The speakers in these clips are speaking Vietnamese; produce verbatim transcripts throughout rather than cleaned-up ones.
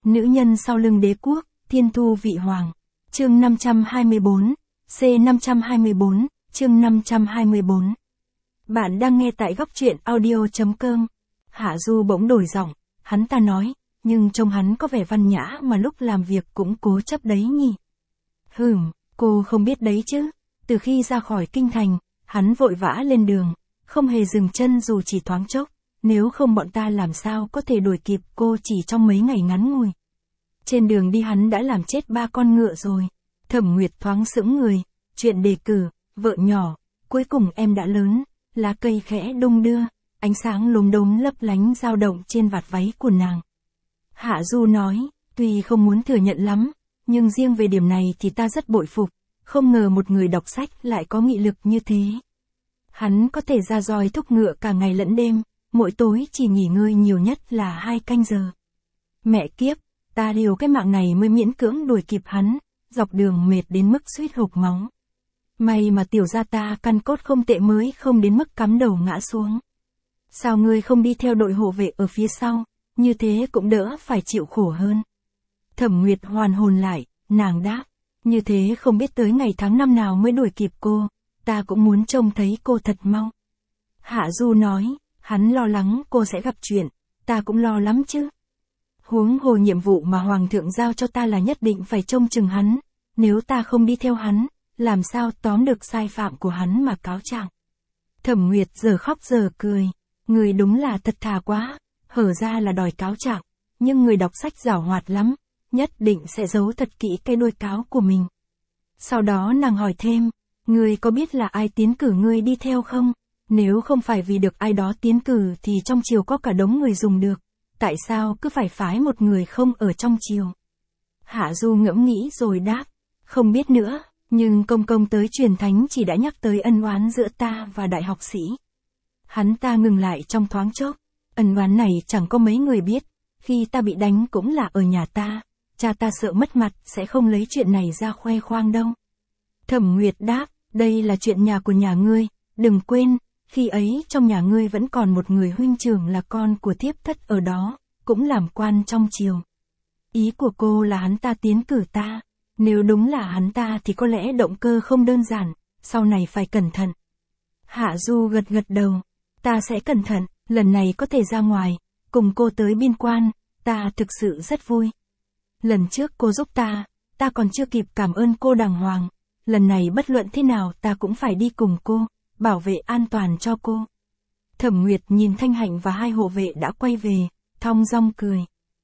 Nữ nhân sau lưng đế quốc, thiên thu vị hoàng. Chương năm trăm hai mươi bốn, C năm trăm hai mươi bốn, chương năm trăm hai mươi bốn. Bạn đang nghe tại góc truyện audio.com. Hạ Du bỗng đổi giọng, hắn ta nói, nhưng trông hắn có vẻ văn nhã mà lúc làm việc cũng cố chấp đấy nhỉ. Hừm, cô không biết đấy chứ. Từ khi ra khỏi kinh thành, hắn vội vã lên đường, không hề dừng chân dù chỉ thoáng chốc, nếu không bọn ta làm sao có thể đuổi kịp cô chỉ trong mấy ngày ngắn ngủi. Trên đường đi hắn đã làm chết ba con ngựa rồi. Thẩm Nguyệt thoáng sững người, chuyện đề cử, vợ nhỏ, cuối cùng em đã lớn, lá cây khẽ đung đưa, ánh sáng lốm đốm lấp lánh dao động trên vạt váy của nàng. Hạ Du nói, tuy không muốn thừa nhận lắm, nhưng riêng về điểm này thì ta rất bội phục, không ngờ một người đọc sách lại có nghị lực như thế. Hắn có thể ra roi thúc ngựa cả ngày lẫn đêm, mỗi tối chỉ nghỉ ngơi nhiều nhất là hai canh giờ. Mẹ kiếp, ta liều cái mạng này mới miễn cưỡng đuổi kịp hắn, dọc đường mệt đến mức suýt hộc máu. May mà tiểu gia ta căn cốt không tệ mới không đến mức cắm đầu ngã xuống. Sao ngươi không đi theo đội hộ vệ ở phía sau, như thế cũng đỡ phải chịu khổ hơn. Thẩm Nguyệt hoàn hồn lại, nàng đáp, như thế không biết tới ngày tháng năm nào mới đuổi kịp cô, ta cũng muốn trông thấy cô thật mau. Hạ Du nói, hắn lo lắng cô sẽ gặp chuyện, ta cũng lo lắm chứ. Huống hồ nhiệm vụ mà Hoàng thượng giao cho ta là nhất định phải trông chừng hắn, nếu ta không đi theo hắn, làm sao tóm được sai phạm của hắn mà cáo trạng. Thẩm Nguyệt giờ khóc giờ cười, người đúng là thật thà quá, hở ra là đòi cáo trạng, nhưng người đọc sách giảo hoạt lắm, nhất định sẽ giấu thật kỹ cái đuôi cáo của mình. Sau đó nàng hỏi thêm, ngươi có biết là ai tiến cử ngươi đi theo không? Nếu không phải vì được ai đó tiến cử thì trong triều có cả đống người dùng được, tại sao cứ phải phái một người không ở trong triều? Hạ Du ngẫm nghĩ rồi đáp, không biết nữa, nhưng công công tới truyền thánh chỉ đã nhắc tới ân oán giữa ta và đại học sĩ. Hắn ta ngừng lại trong thoáng chốc, ân oán này chẳng có mấy người biết, khi ta bị đánh cũng là ở nhà ta, cha ta sợ mất mặt sẽ không lấy chuyện này ra khoe khoang đâu. Thẩm Nguyệt đáp, đây là chuyện nhà của nhà ngươi, đừng quên, khi ấy trong nhà ngươi vẫn còn một người huynh trưởng là con của thiếp thất ở đó, cũng làm quan trong triều. Ý của cô là hắn ta tiến cử ta, nếu đúng là hắn ta thì có lẽ động cơ không đơn giản, sau này phải cẩn thận. Hạ Du gật gật đầu, ta sẽ cẩn thận, lần này có thể ra ngoài, cùng cô tới biên quan, ta thực sự rất vui. Lần trước cô giúp ta, ta còn chưa kịp cảm ơn cô đàng hoàng, lần này bất luận thế nào ta cũng phải đi cùng cô, bảo vệ an toàn cho cô. Thẩm Nguyệt nhìn Thanh Hạnh và hai hộ vệ đã quay về, thong dong cười.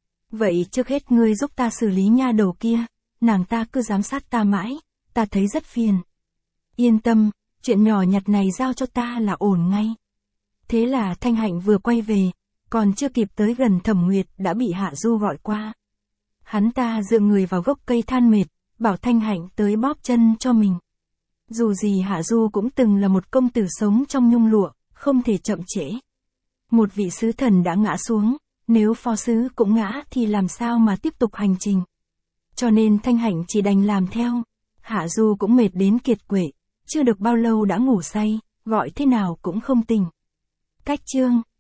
Vậy trước hết ngươi giúp ta xử lý nha đầu kia, nàng ta cứ giám sát ta mãi, ta thấy rất phiền. Yên tâm, chuyện nhỏ nhặt này giao cho ta là ổn ngay. Thế là Thanh Hạnh vừa quay về, còn chưa kịp tới gần Thẩm Nguyệt đã bị Hạ Du gọi qua. Hắn ta dựa người vào gốc cây than mệt, bảo Thanh Hạnh tới bóp chân cho mình. Dù gì Hạ Du cũng từng là một công tử sống trong nhung lụa, không thể chậm trễ. Một vị sứ thần đã ngã xuống, nếu phó sứ cũng ngã thì làm sao mà tiếp tục hành trình. Cho nên Thanh Hạnh chỉ đành làm theo. Hạ Du cũng mệt đến kiệt quệ, chưa được bao lâu đã ngủ say, gọi thế nào cũng không tỉnh. Cách chương